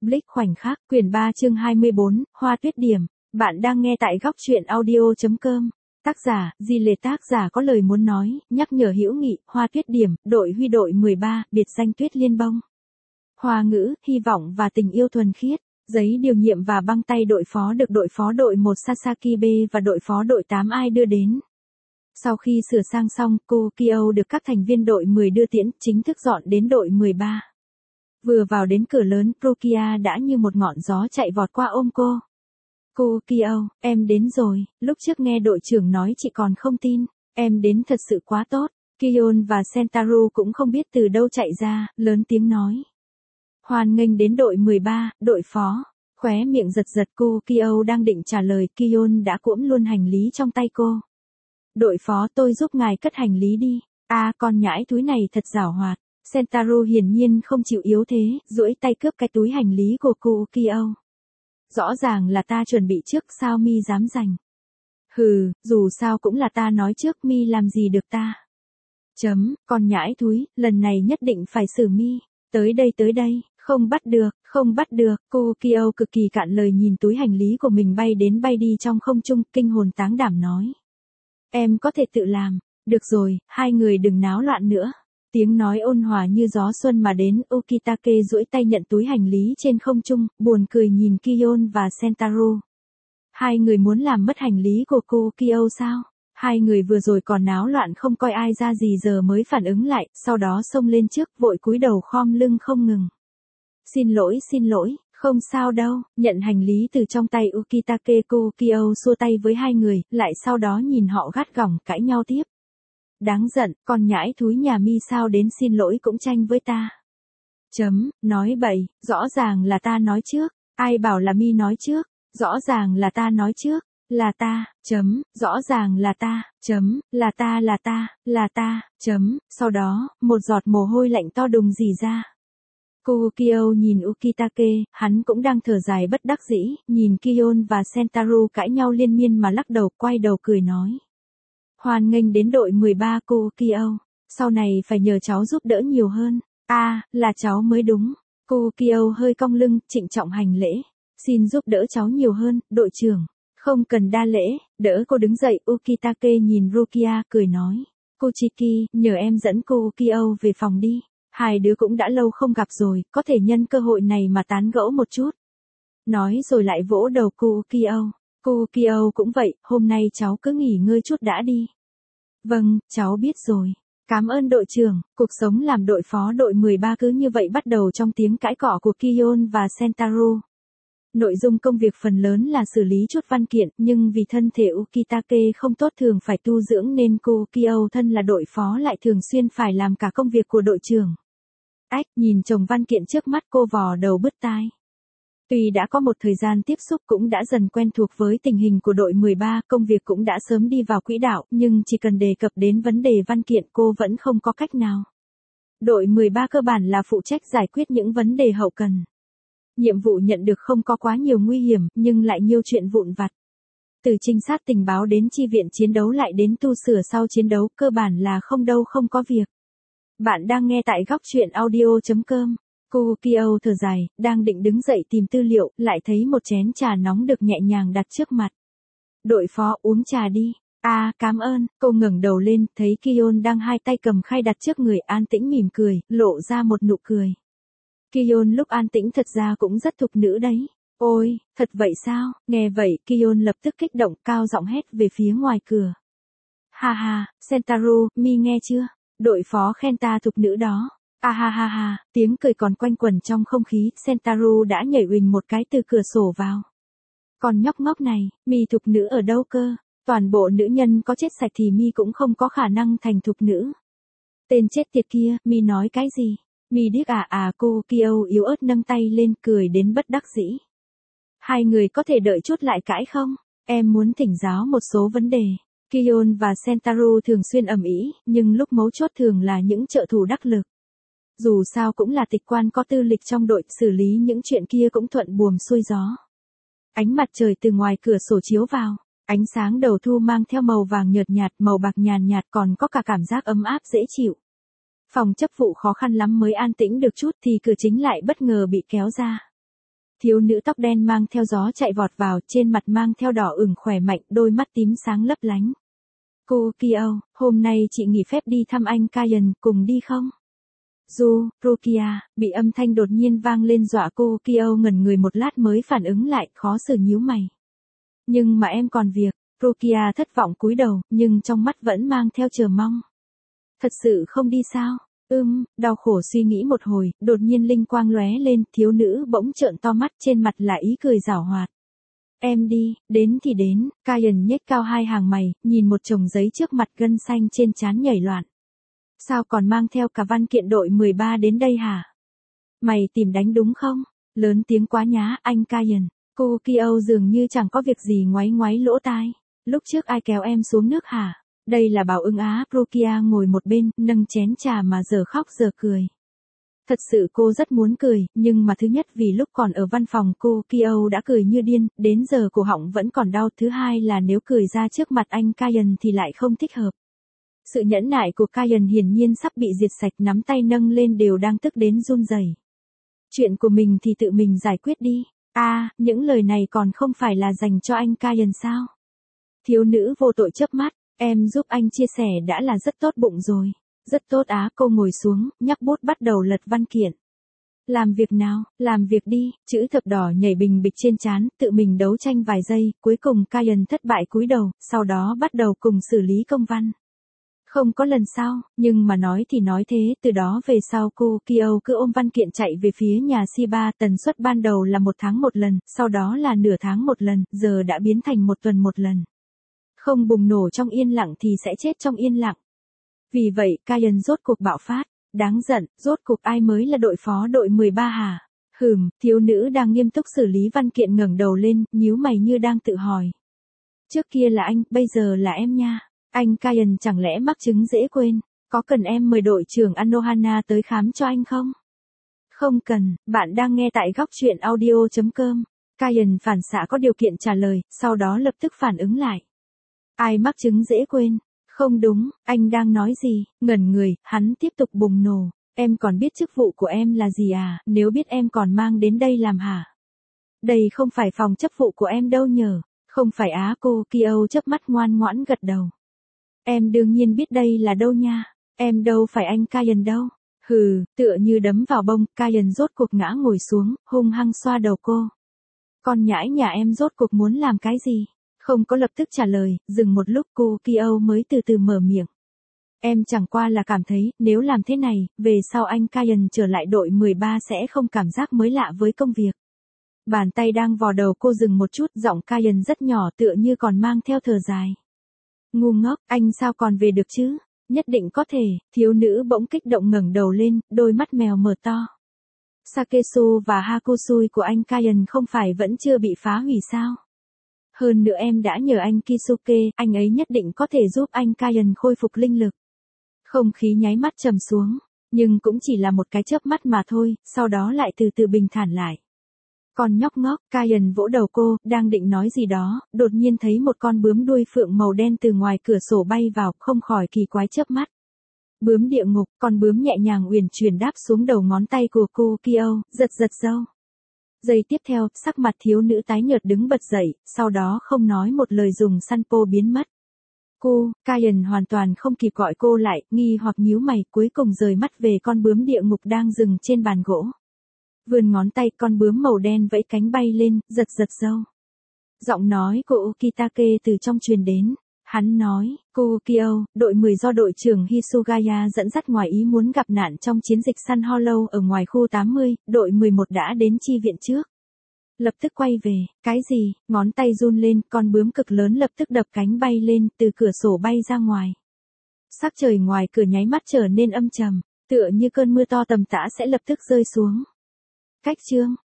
Blitz khoảnh khắc, quyển 3 chương 24, Hoa Tuyết Điểm. Bạn đang nghe tại góc truyện audio.com. Tác giả, Di Lê. Tác giả có lời muốn nói, nhắc nhở hữu nghị, Hoa Tuyết Điểm, đội huy đội 13, biệt danh Tuyết Liên Bông. Hoa ngữ, hy vọng và tình yêu thuần khiết. Giấy điều nhiệm và băng tay đội phó được đội phó đội 1 Sasaki B và đội phó đội 8 Ai đưa đến. Sau khi sửa sang xong, cô Kyo được các thành viên đội 10 đưa tiễn, chính thức dọn đến đội 13. Vừa vào đến cửa lớn, Rukia đã như một ngọn gió chạy vọt qua ôm cô. Cô Kyo, em đến rồi, lúc trước nghe đội trưởng nói chị còn không tin, em đến thật sự quá tốt. Kion và Sentaru cũng không biết từ đâu chạy ra, lớn tiếng nói. Hoan nghênh đến đội 13, đội phó. Khóe miệng giật giật, cô Kyo đang định trả lời, Kion đã cuỗm luôn hành lý trong tay cô. Đội phó, tôi giúp ngài cất hành lý đi. Con nhãi túi này thật giảo hoạt. Sentaru hiển nhiên không chịu yếu thế, duỗi tay cướp cái túi hành lý của cô Kyo. Rõ ràng là ta chuẩn bị trước, sao mi dám giành? Hừ, dù sao cũng là ta nói trước, mi làm gì được ta? Con nhãi thúi, lần này nhất định phải xử mi. Tới đây, không bắt được, cô Kyo cực kỳ cạn lời nhìn túi hành lý của mình bay đến bay đi trong không trung, kinh hồn táng đảm nói. Em có thể tự làm, được rồi, hai người đừng náo loạn nữa. Tiếng nói ôn hòa như gió xuân mà đến, Ukitake duỗi tay nhận túi hành lý trên không trung, buồn cười nhìn Kion và Sentaru. Hai người muốn làm mất hành lý của cô Kyo sao? Hai người vừa rồi còn náo loạn không coi ai ra gì giờ mới phản ứng lại, sau đó xông lên trước vội cúi đầu khom lưng không ngừng. Xin lỗi, không sao đâu, nhận hành lý từ trong tay Ukitake, cô Kyo xua tay với hai người, lại sau đó nhìn họ gắt gỏng cãi nhau tiếp. Đáng giận, con nhãi thúi nhà mi sao đến xin lỗi cũng tranh với ta. Nói bậy, rõ ràng là ta nói trước, ai bảo là mi nói trước, rõ ràng là ta nói trước, là ta, rõ ràng là ta, là ta, sau đó, một giọt mồ hôi lạnh to đùng rỉ ra. Cô Kyo nhìn Ukitake, hắn cũng đang thở dài bất đắc dĩ, nhìn Kion và Sentaru cãi nhau liên miên mà lắc đầu, quay đầu cười nói. Hoan nghênh đến đội 13 cô Kyo, sau này phải nhờ cháu giúp đỡ nhiều hơn. Là cháu mới đúng. Cô Kyo hơi cong lưng, trịnh trọng hành lễ. Xin giúp đỡ cháu nhiều hơn, đội trưởng. Không cần đa lễ, đỡ cô đứng dậy, Ukitake nhìn Rukia cười nói. Cô Chiki, nhờ em dẫn cô Kyo về phòng đi. Hai đứa cũng đã lâu không gặp rồi, có thể nhân cơ hội này mà tán gẫu một chút. Nói rồi lại vỗ đầu cô Kyo. Cô Kyo cũng vậy, hôm nay cháu cứ nghỉ ngơi chút đã đi. Vâng, cháu biết rồi. Cảm ơn đội trưởng, cuộc sống làm đội phó đội 13 cứ như vậy bắt đầu trong tiếng cãi cọ của Kion và Sentaru. Nội dung công việc phần lớn là xử lý chút văn kiện, nhưng vì thân thể Ukitake không tốt thường phải tu dưỡng nên cô Kyo thân là đội phó lại thường xuyên phải làm cả công việc của đội trưởng. Nhìn chồng văn kiện trước mắt cô vò đầu bứt tai. Tuy đã có một thời gian tiếp xúc cũng đã dần quen thuộc với tình hình của đội 13, công việc cũng đã sớm đi vào quỹ đạo, nhưng chỉ cần đề cập đến vấn đề văn kiện cô vẫn không có cách nào. Đội 13 cơ bản là phụ trách giải quyết những vấn đề hậu cần. Nhiệm vụ nhận được không có quá nhiều nguy hiểm, nhưng lại nhiều chuyện vụn vặt. Từ trinh sát tình báo đến chi viện chiến đấu lại đến tu sửa sau chiến đấu, cơ bản là không đâu không có việc. Bạn đang nghe tại góc truyện audio.com. Cô Kyo thở dài, đang định đứng dậy tìm tư liệu, lại thấy một chén trà nóng được nhẹ nhàng đặt trước mặt. Đội phó, uống trà đi. Cảm ơn, cô ngẩng đầu lên, thấy Kion đang hai tay cầm khay đặt trước người, an tĩnh mỉm cười, lộ ra một nụ cười. Kion lúc an tĩnh thật ra cũng rất thục nữ đấy. Ôi, thật vậy sao? Nghe vậy, Kion lập tức kích động, cao giọng hét về phía ngoài cửa. Ha, Sentaru, mi nghe chưa? Đội phó khen ta thục nữ đó. Ha, tiếng cười còn quanh quẩn trong không khí, Sentaru đã nhảy uỳnh một cái từ cửa sổ vào. Còn nhóc ngốc này, mi thục nữ ở đâu cơ? Toàn bộ nữ nhân có chết sạch thì mi cũng không có khả năng thành thục nữ. Tên chết tiệt kia, mi nói cái gì? Mi điếc cô Kyo yếu ớt nâng tay lên cười đến bất đắc dĩ. Hai người có thể đợi chút lại cãi không? Em muốn thỉnh giáo một số vấn đề. Kion và Sentaru thường xuyên ầm ĩ, nhưng lúc mấu chốt thường là những trợ thủ đắc lực. Dù sao cũng là tịch quan có tư lịch trong đội, xử lý những chuyện kia cũng thuận buồm xuôi gió. Ánh mặt trời từ ngoài cửa sổ chiếu vào, ánh sáng đầu thu mang theo màu vàng nhợt nhạt, màu bạc nhàn nhạt còn có cả cảm giác ấm áp dễ chịu. Phòng chấp vụ khó khăn lắm mới an tĩnh được chút thì cửa chính lại bất ngờ bị kéo ra. Thiếu nữ tóc đen mang theo gió chạy vọt vào, trên mặt mang theo đỏ ửng khỏe mạnh, đôi mắt tím sáng lấp lánh. Cô Kyo, hôm nay chị nghỉ phép đi thăm anh Kayan, cùng đi không? Rukia, bị âm thanh đột nhiên vang lên dọa cô Kyo ngẩn người một lát mới phản ứng lại, khó xử nhíu mày. Nhưng mà em còn việc, Rukia thất vọng cúi đầu, nhưng trong mắt vẫn mang theo chờ mong. Thật sự không đi sao? Đau khổ suy nghĩ một hồi, đột nhiên linh quang lóe lên, thiếu nữ bỗng trợn to mắt, trên mặt là ý cười giảo hoạt. Em đi, đến thì đến, Kayan nhếch cao hai hàng mày, nhìn một chồng giấy trước mặt, gân xanh trên trán nhảy loạn. Sao còn mang theo cả văn kiện đội 13 đến đây hả? Mày tìm đánh đúng không? Lớn tiếng quá nhá, anh Kayan. Cô Kyo dường như chẳng có việc gì ngoáy ngoáy lỗ tai. Lúc trước ai kéo em xuống nước hả? Đây là Bảo Ưng á, Rukia ngồi một bên, nâng chén trà mà giờ khóc giờ cười. Thật sự cô rất muốn cười, nhưng mà thứ nhất vì lúc còn ở văn phòng cô Kyo đã cười như điên, đến giờ cổ họng vẫn còn đau. Thứ hai là nếu cười ra trước mặt anh Kayan thì lại không thích hợp. Sự nhẫn nại của Kayan hiển nhiên sắp bị diệt sạch, nắm tay nâng lên đều đang tức đến run rẩy. Chuyện của mình thì tự mình giải quyết đi. Những lời này còn không phải là dành cho anh Kayan sao? Thiếu nữ vô tội chớp mắt, em giúp anh chia sẻ đã là rất tốt bụng rồi. Rất tốt á, cô ngồi xuống, nhắc bút bắt đầu lật văn kiện. Làm việc nào, làm việc đi, chữ thập đỏ nhảy bình bịch trên trán, tự mình đấu tranh vài giây, cuối cùng Kayan thất bại cúi đầu, sau đó bắt đầu cùng xử lý công văn. Không có lần sau, nhưng mà nói thì nói thế, từ đó về sau cô Kyo cứ ôm văn kiện chạy về phía nhà Shiba, tần suất ban đầu là 1 tháng 1 lần, sau đó là nửa tháng 1 lần, giờ đã biến thành 1 tuần 1 lần. Không bùng nổ trong yên lặng thì sẽ chết trong yên lặng. Vì vậy, Kayan rốt cuộc bạo phát, đáng giận, rốt cuộc ai mới là đội phó đội 13 hả? Thiếu nữ đang nghiêm túc xử lý văn kiện ngẩng đầu lên, nhíu mày như đang tự hỏi. Trước kia là anh, bây giờ là em nha. Anh Kayan chẳng lẽ mắc chứng dễ quên, có cần em mời đội trưởng Anohana tới khám cho anh không? Không cần, bạn đang nghe tại góc truyện audio.com. Kayan phản xạ có điều kiện trả lời, sau đó lập tức phản ứng lại. Ai mắc chứng dễ quên? Không đúng, anh đang nói gì? Ngẩn người, hắn tiếp tục bùng nổ. Em còn biết chức vụ của em là gì à? Nếu biết em còn mang đến đây làm hả? Đây không phải phòng chức vụ của em đâu nhờ. Không phải á, cô Kyo chớp mắt ngoan ngoãn gật đầu. Em đương nhiên biết đây là đâu nha. Em đâu phải anh Kayan đâu. Tựa như đấm vào bông, Kayan rốt cuộc ngã ngồi xuống, hung hăng xoa đầu cô. Con nhãi nhà em rốt cuộc muốn làm cái gì? Không có lập tức trả lời, dừng một lúc cô Kyo mới từ từ mở miệng. Em chẳng qua là cảm thấy, nếu làm thế này, về sau anh Kayan trở lại đội 13 sẽ không cảm giác mới lạ với công việc. Bàn tay đang vò đầu cô dừng một chút, giọng Kayan rất nhỏ tựa như còn mang theo thở dài. Ngu ngốc, anh sao còn về được chứ? Nhất định có thể, thiếu nữ bỗng kích động ngẩng đầu lên, đôi mắt mèo mở to. Sakesu và Hakusui của anh Kayan không phải vẫn chưa bị phá hủy sao? Hơn nữa em đã nhờ anh Kisuke, anh ấy nhất định có thể giúp anh Kayan khôi phục linh lực. Không khí nháy mắt trầm xuống, nhưng cũng chỉ là một cái chớp mắt mà thôi, sau đó lại từ từ bình thản lại. Con nhóc ngốc, Kayan vỗ đầu cô, đang định nói gì đó, đột nhiên thấy một con bướm đuôi phượng màu đen từ ngoài cửa sổ bay vào, không khỏi kỳ quái chớp mắt. Bướm địa ngục, con bướm nhẹ nhàng uyển chuyển đáp xuống đầu ngón tay của cô Kyo, giật giật râu. Giây tiếp theo, sắc mặt thiếu nữ tái nhợt đứng bật dậy, sau đó không nói một lời dùng sanpo biến mất. Kayan hoàn toàn không kịp gọi cô lại, nghi hoặc nhíu mày, cuối cùng rời mắt về con bướm địa ngục đang dừng trên bàn gỗ. Vươn ngón tay, con bướm màu đen vẫy cánh bay lên, giật giật râu. Giọng nói của Ukitake từ trong truyền đến. Hắn nói, cô Kyo, đội 10 do đội trưởng Hisugaya dẫn dắt ngoài ý muốn gặp nạn trong chiến dịch Sun Hollow ở ngoài khu 80, đội 11 đã đến chi viện trước. Lập tức quay về, cái gì, ngón tay run lên, con bướm cực lớn lập tức đập cánh bay lên, từ cửa sổ bay ra ngoài. Sắc trời ngoài cửa nháy mắt trở nên âm trầm, tựa như cơn mưa to tầm tã sẽ lập tức rơi xuống. Cách chương